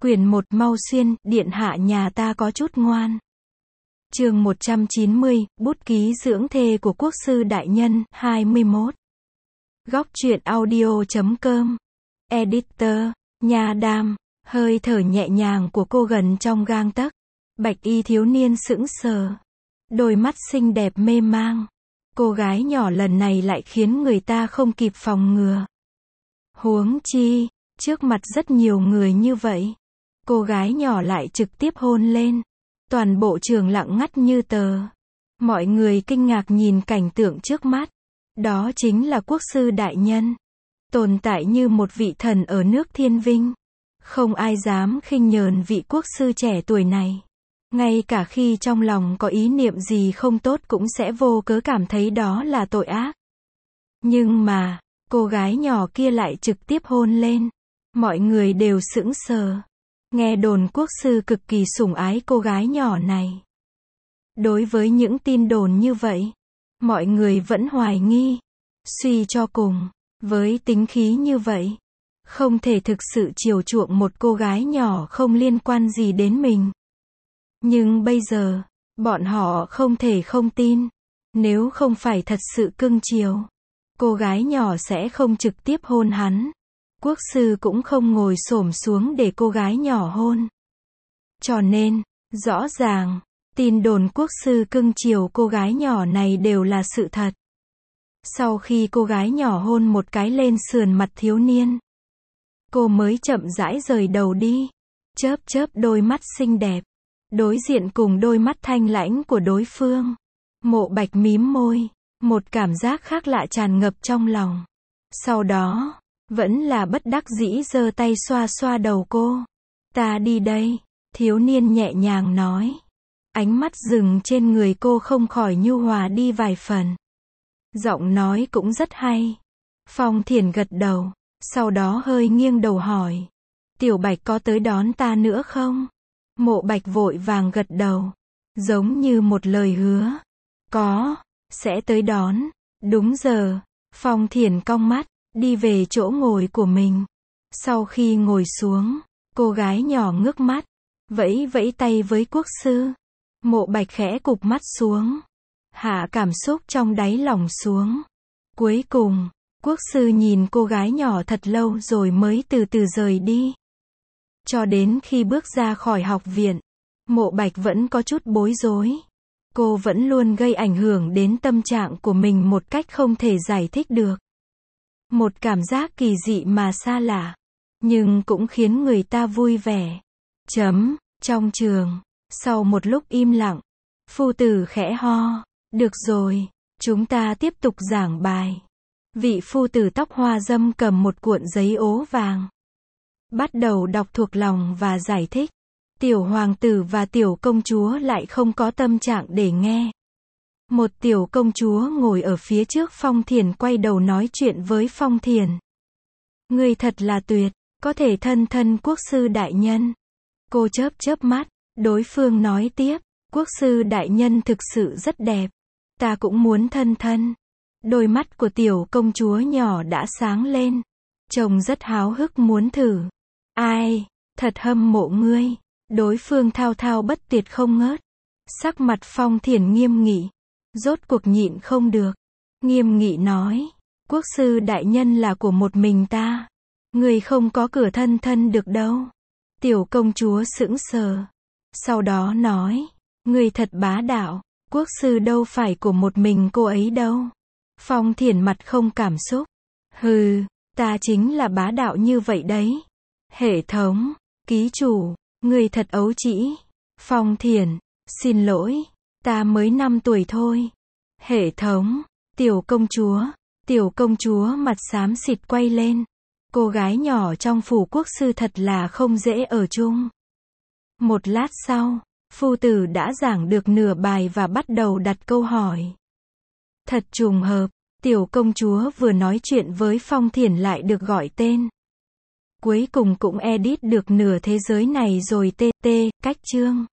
Quyển 1 mau xuyên, điện hạ nhà ta có chút ngoan. Chương 190, bút ký dưỡng thê của quốc sư đại nhân, 21. Góc truyện audio.com. Editor, Nha Đam, hơi thở nhẹ nhàng của cô gần trong gang tấc. Bạch y thiếu niên sững sờ. Đôi mắt xinh đẹp mê mang. Cô gái nhỏ lần này lại khiến người ta không kịp phòng ngừa. Huống chi, trước mặt rất nhiều người như vậy. Cô gái nhỏ lại trực tiếp hôn lên. Toàn bộ trường lặng ngắt như tờ. Mọi người kinh ngạc nhìn cảnh tượng trước mắt. Đó chính là quốc sư đại nhân. Tồn tại như một vị thần ở nước Thiên Vinh. Không ai dám khinh nhờn vị quốc sư trẻ tuổi này. Ngay cả khi trong lòng có ý niệm gì không tốt cũng sẽ vô cớ cảm thấy đó là tội ác. Nhưng mà, cô gái nhỏ kia lại trực tiếp hôn lên. Mọi người đều sững sờ. Nghe đồn quốc sư cực kỳ sủng ái cô gái nhỏ này. Đối với những tin đồn như vậy, mọi người vẫn hoài nghi. Suy cho cùng, với tính khí như vậy, không thể thực sự chiều chuộng một cô gái nhỏ không liên quan gì đến mình. Nhưng bây giờ, bọn họ không thể không tin. Nếu không phải thật sự cưng chiều, cô gái nhỏ sẽ không trực tiếp hôn hắn. Quốc sư cũng không ngồi xổm xuống để cô gái nhỏ hôn. Cho nên, rõ ràng, tin đồn quốc sư cưng chiều cô gái nhỏ này đều là sự thật. Sau khi cô gái nhỏ hôn một cái lên sườn mặt thiếu niên, cô mới chậm rãi rời đầu đi, chớp chớp đôi mắt xinh đẹp, đối diện cùng đôi mắt thanh lãnh của đối phương. Mộ Bạch mím môi, một cảm giác khác lạ tràn ngập trong lòng. Sau đó, vẫn là bất đắc dĩ giơ tay xoa xoa đầu cô. Ta đi đây, thiếu niên nhẹ nhàng nói. Ánh mắt dừng trên người cô không khỏi nhu hòa đi vài phần. Giọng nói cũng rất hay. Phong Thiển gật đầu, sau đó hơi nghiêng đầu hỏi. Tiểu Bạch có tới đón ta nữa không? Mộ Bạch vội vàng gật đầu, giống như một lời hứa. Có, sẽ tới đón. Đúng giờ. Phong Thiển cong mắt, đi về chỗ ngồi của mình. Sau khi ngồi xuống, cô gái nhỏ ngước mắt, vẫy vẫy tay với quốc sư. Mộ Bạch khẽ cụp mắt xuống, hạ cảm xúc trong đáy lòng xuống. Cuối cùng, quốc sư nhìn cô gái nhỏ thật lâu rồi mới từ từ rời đi. Cho đến khi bước ra khỏi học viện, Mộ Bạch vẫn có chút bối rối. Cô vẫn luôn gây ảnh hưởng đến tâm trạng của mình một cách không thể giải thích được. Một cảm giác kỳ dị mà xa lạ, nhưng cũng khiến người ta vui vẻ. Trong trường, sau một lúc im lặng, phu tử khẽ ho. Được rồi, chúng ta tiếp tục giảng bài. Vị phu tử tóc hoa dâm cầm một cuộn giấy ố vàng. Bắt đầu đọc thuộc lòng và giải thích. Tiểu hoàng tử và tiểu công chúa lại không có tâm trạng để nghe. Một tiểu công chúa ngồi ở phía trước Phong Thiển quay đầu nói chuyện với Phong Thiển. Ngươi thật là tuyệt, có thể thân thân quốc sư đại nhân. Cô chớp chớp mắt, đối phương nói tiếp, quốc sư đại nhân thực sự rất đẹp. Ta cũng muốn thân thân. Đôi mắt của tiểu công chúa nhỏ đã sáng lên. Trông rất háo hức muốn thử. Ai, thật hâm mộ ngươi. Đối phương thao thao bất tuyệt không ngớt. Sắc mặt Phong Thiển nghiêm nghị. Rốt cuộc nhịn không được. Nghiêm nghị nói, quốc sư đại nhân là của một mình ta. Người không có cửa thân thân được đâu. Tiểu công chúa sững sờ. Sau đó nói, người thật bá đạo. Quốc sư đâu phải của một mình cô ấy đâu. Phong Thiển mặt không cảm xúc. Hừ, ta chính là bá đạo như vậy đấy. Hệ thống, ký chủ, người thật ấu trĩ. Phong Thiển, xin lỗi. Ta mới 5 tuổi thôi. Hệ thống, tiểu công chúa mặt xám xịt quay lên. Cô gái nhỏ trong phủ quốc sư thật là không dễ ở chung. Một lát sau, phu tử đã giảng được nửa bài và bắt đầu đặt câu hỏi. Thật trùng hợp, tiểu công chúa vừa nói chuyện với Phong Thiển lại được gọi tên. Cuối cùng cũng edit được nửa thế giới này rồi. Cách chương.